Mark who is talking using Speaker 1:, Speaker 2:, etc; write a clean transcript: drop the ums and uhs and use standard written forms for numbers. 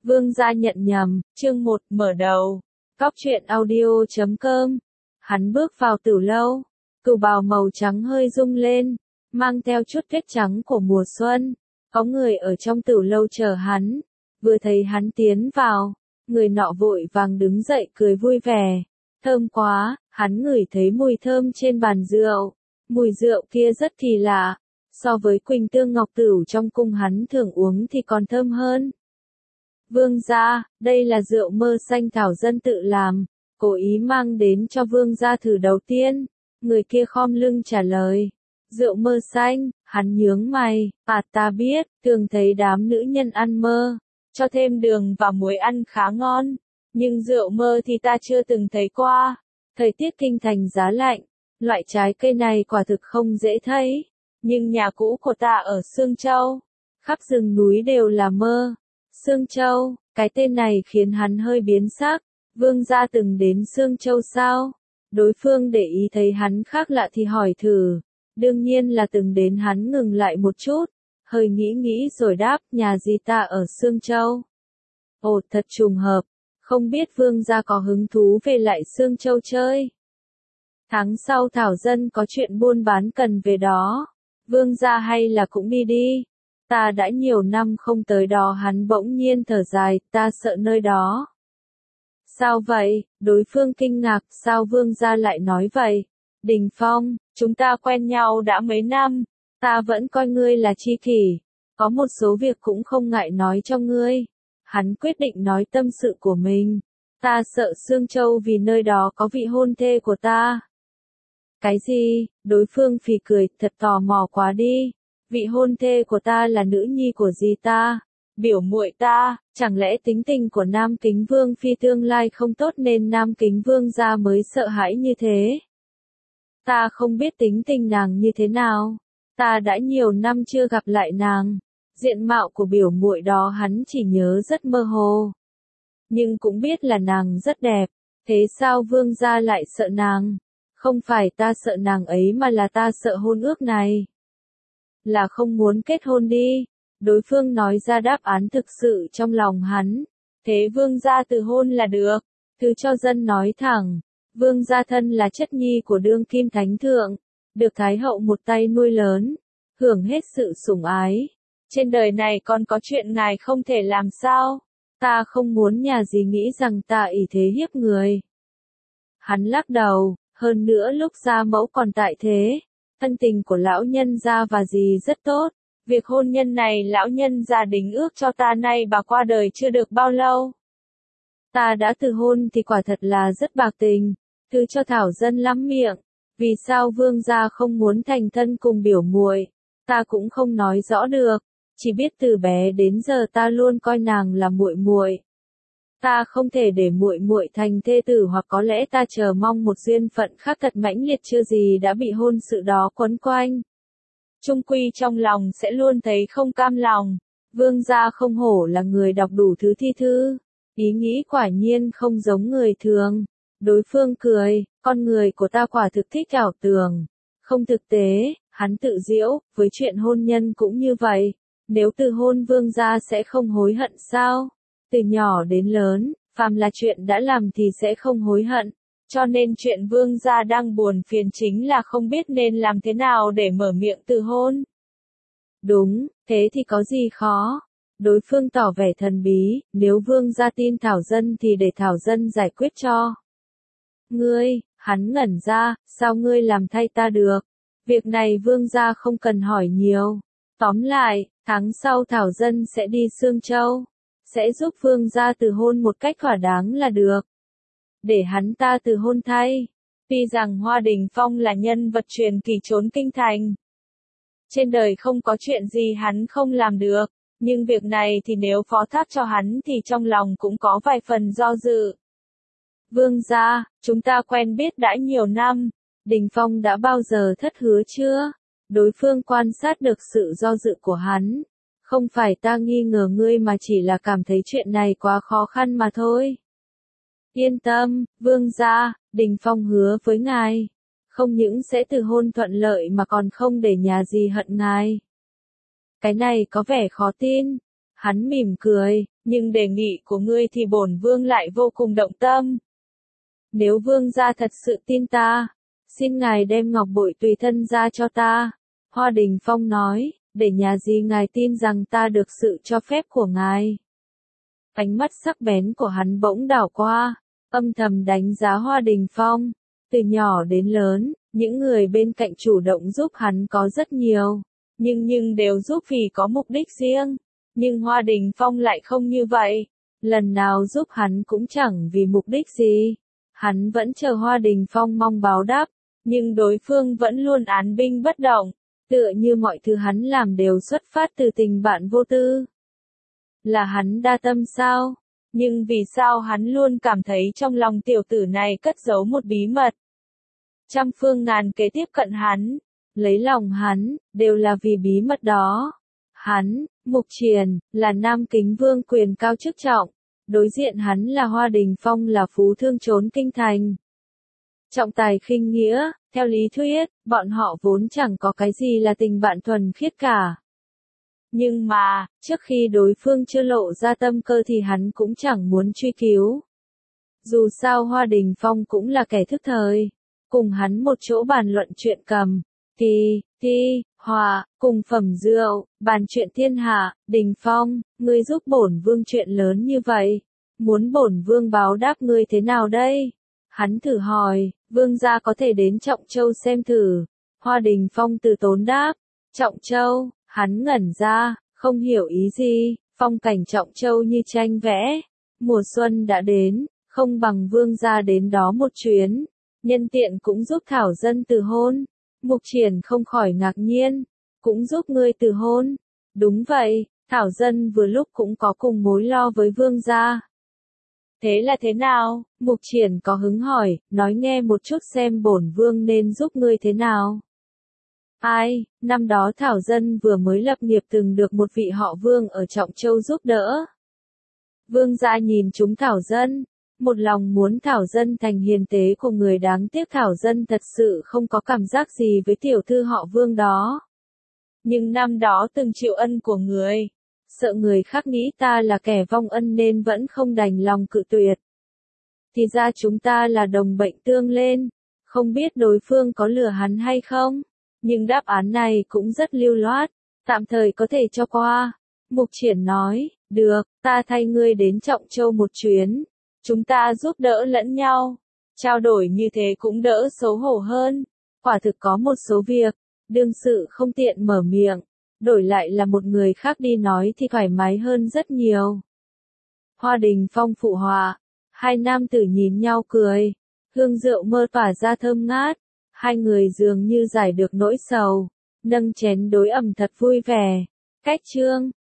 Speaker 1: Vương gia nhận nhầm, chương 1 mở đầu. Cóc truyện audio.com. Hắn bước vào tử lâu, cửu bào màu trắng hơi rung lên, mang theo chút tuyết trắng của mùa xuân. Có người ở trong tử lâu chờ hắn, vừa thấy hắn tiến vào, người nọ vội vàng đứng dậy cười vui vẻ. Thơm quá, hắn ngửi thấy mùi thơm trên bàn rượu, mùi rượu kia rất kỳ lạ, so với Quỳnh Tương Ngọc Tửu trong cung hắn thường uống thì còn thơm hơn. Vương gia, đây là rượu mơ xanh thảo dân tự làm, cố ý mang đến cho vương gia thử đầu tiên. Người kia khom lưng trả lời. Rượu mơ xanh, hắn nhướng mày, ta biết, thường thấy đám nữ nhân ăn mơ, cho thêm đường và muối ăn khá ngon, nhưng rượu mơ thì ta chưa từng thấy qua. Thời tiết kinh thành giá lạnh, loại trái cây này quả thực không dễ thấy, nhưng nhà cũ của ta ở Sương Châu, khắp rừng núi đều là mơ. Sương Châu, cái tên này khiến hắn hơi biến sắc. Vương gia từng đến Sương Châu sao? Đối phương để ý thấy hắn khác lạ thì hỏi thử. Đương nhiên là từng đến. Hắn ngừng lại một chút, hơi nghĩ rồi đáp, nhà gì ta ở Sương Châu. Ồ, thật trùng hợp, không biết vương gia có hứng thú về lại Sương Châu chơi. Tháng sau thảo dân có chuyện buôn bán cần về đó. Vương gia hay là cũng đi đi. Ta đã nhiều năm không tới đó. Hắn bỗng nhiên thở dài, ta sợ nơi đó. Sao vậy? Đối phương kinh ngạc, sao vương gia lại nói vậy? Đình Phong, chúng ta quen nhau đã mấy năm, ta vẫn coi ngươi là tri kỷ, có một số việc cũng không ngại nói cho ngươi. Hắn quyết định nói tâm sự của mình. Ta sợ Sương Châu vì nơi đó có vị hôn thê của ta. Cái gì? Đối phương phì cười, thật tò mò quá đi. Vị hôn thê của ta là nữ nhi của dì ta, biểu muội ta, chẳng lẽ tính tình của Nam Kính Vương phi tương lai không tốt nên Nam Kính Vương gia mới sợ hãi như thế? Ta không biết tính tình nàng như thế nào, ta đã nhiều năm chưa gặp lại nàng, diện mạo của biểu muội đó hắn chỉ nhớ rất mơ hồ. Nhưng cũng biết là nàng rất đẹp, thế sao vương gia lại sợ nàng? Không phải ta sợ nàng ấy mà là ta sợ hôn ước này. Là không muốn kết hôn đi. Đối phương nói ra đáp án thực sự trong lòng hắn. Thế vương gia từ hôn là được. Thứ cho dân nói thẳng. Vương gia thân là chất nhi của đương kim thánh thượng. Được thái hậu một tay nuôi lớn. Hưởng hết sự sủng ái. Trên đời này còn có chuyện ngài không thể làm sao? Ta không muốn nhà gì nghĩ rằng ta ỷ thế hiếp người. Hắn lắc đầu. Hơn nữa lúc gia mẫu còn tại thế. Thân tình của lão nhân gia và dì rất tốt. Việc hôn nhân này lão nhân gia đính ước cho ta nay bà qua đời chưa được bao lâu. Ta đã từ hôn thì quả thật là rất bạc tình. Thứ cho thảo dân lắm miệng. Vì sao vương gia không muốn thành thân cùng biểu muội? Ta cũng không nói rõ được. Chỉ biết từ bé đến giờ ta luôn coi nàng là muội muội. Ta không thể để muội muội thành thê tử, hoặc có lẽ ta chờ mong một duyên phận khác thật mãnh liệt chưa gì đã bị hôn sự đó quấn quanh. Chung quy trong lòng sẽ luôn thấy không cam lòng. Vương gia không hổ là người đọc đủ thứ thi thư. Ý nghĩ quả nhiên không giống người thường. Đối phương cười, con người của ta quả thực thích ảo tưởng. Không thực tế, hắn tự giễu, với chuyện hôn nhân cũng như vậy. Nếu từ hôn vương gia sẽ không hối hận sao? Từ nhỏ đến lớn, phàm là chuyện đã làm thì sẽ không hối hận. Cho nên chuyện vương gia đang buồn phiền chính là không biết nên làm thế nào để mở miệng từ hôn. Đúng, thế thì có gì khó? Đối phương tỏ vẻ thần bí, nếu vương gia tin thảo dân thì để thảo dân giải quyết cho. Ngươi, hắn ngẩn ra, sao ngươi làm thay ta được? Việc này vương gia không cần hỏi nhiều. Tóm lại, tháng sau thảo dân sẽ đi Sương Châu. Sẽ giúp vương gia từ hôn một cách thỏa đáng là được. Để hắn ta từ hôn thay. Tuy rằng Hoa Đình Phong là nhân vật truyền kỳ trốn kinh thành. Trên đời không có chuyện gì hắn không làm được. Nhưng việc này thì nếu phó thác cho hắn thì trong lòng cũng có vài phần do dự. Vương gia, chúng ta quen biết đã nhiều năm. Đình Phong đã bao giờ thất hứa chưa? Đối phương quan sát được sự do dự của hắn. Không phải ta nghi ngờ ngươi mà chỉ là cảm thấy chuyện này quá khó khăn mà thôi. Yên tâm, vương gia, Đình Phong hứa với ngài. Không những sẽ từ hôn thuận lợi mà còn không để nhà gì hận ngài. Cái này có vẻ khó tin. Hắn mỉm cười, nhưng đề nghị của ngươi thì bổn vương lại vô cùng động tâm. Nếu vương gia thật sự tin ta, xin ngài đem ngọc bội tùy thân ra cho ta. Hoa Đình Phong nói, để nhà gì ngài tin rằng ta được sự cho phép của ngài. Ánh mắt sắc bén của hắn bỗng đảo qua, âm thầm đánh giá Hoa Đình Phong. Từ nhỏ đến lớn, những người bên cạnh chủ động giúp hắn có rất nhiều, nhưng đều giúp vì có mục đích riêng. Nhưng Hoa Đình Phong lại không như vậy, lần nào giúp hắn cũng chẳng vì mục đích gì. Hắn vẫn chờ Hoa Đình Phong mong báo đáp, nhưng đối phương vẫn luôn án binh bất động, tựa như mọi thứ hắn làm đều xuất phát từ tình bạn vô tư. Là hắn đa tâm sao? Nhưng vì sao hắn luôn cảm thấy trong lòng tiểu tử này cất giấu một bí mật? Trăm phương ngàn kế tiếp cận hắn, lấy lòng hắn, đều là vì bí mật đó. Hắn, Mục Triển, là Nam Kính Vương quyền cao chức trọng. Đối diện hắn là Hoa Đình Phong là phú thương trốn kinh thành. Trọng tài khinh nghĩa, theo lý thuyết, bọn họ vốn chẳng có cái gì là tình bạn thuần khiết cả. Nhưng mà, trước khi đối phương chưa lộ ra tâm cơ thì hắn cũng chẳng muốn truy cứu. Dù sao Hoa Đình Phong cũng là kẻ thức thời. Cùng hắn một chỗ bàn luận chuyện cầm, hòa, cùng phẩm rượu, bàn chuyện thiên hạ. Đình Phong, ngươi giúp bổn vương chuyện lớn như vậy, muốn bổn vương báo đáp ngươi thế nào đây? Hắn thử hỏi, vương gia có thể đến Trọng Châu xem thử. Hoa Đình Phong từ tốn đáp, Trọng Châu, hắn ngẩn ra, không hiểu ý gì. Phong cảnh Trọng Châu như tranh vẽ, mùa xuân đã đến, không bằng vương gia đến đó một chuyến, nhân tiện cũng giúp Thảo Dân từ hôn. Mục Triển không khỏi ngạc nhiên, cũng giúp ngươi từ hôn. Đúng vậy, Thảo Dân vừa lúc cũng có cùng mối lo với vương gia. Thế là thế nào? Mục Triển có hứng hỏi, nói nghe một chút xem bổn vương nên giúp ngươi thế nào. Ai, năm đó Thảo Dân vừa mới lập nghiệp từng được một vị họ Vương ở Trọng Châu giúp đỡ. Vương gia nhìn chúng Thảo Dân, một lòng muốn Thảo Dân thành hiền tế của người, đáng tiếc Thảo Dân thật sự không có cảm giác gì với tiểu thư họ Vương đó. Nhưng năm đó từng chịu ân của người, sợ người khác nghĩ ta là kẻ vong ân nên vẫn không đành lòng cự tuyệt. Thì ra chúng ta là đồng bệnh tương lên, không biết đối phương có lừa hắn hay không, nhưng đáp án này cũng rất lưu loát, tạm thời có thể cho qua. Mục Triển nói, được, ta thay ngươi đến Trọng Châu một chuyến, chúng ta giúp đỡ lẫn nhau, trao đổi như thế cũng đỡ xấu hổ hơn. Quả thực có một số việc, đương sự không tiện mở miệng, đổi lại là một người khác đi nói thì thoải mái hơn rất nhiều. Hoa Đình Phong phụ họa, hai nam tử nhìn nhau cười, hương rượu mơ tỏa ra thơm ngát, hai người dường như giải được nỗi sầu, nâng chén đối ẩm thật vui vẻ. Cách chương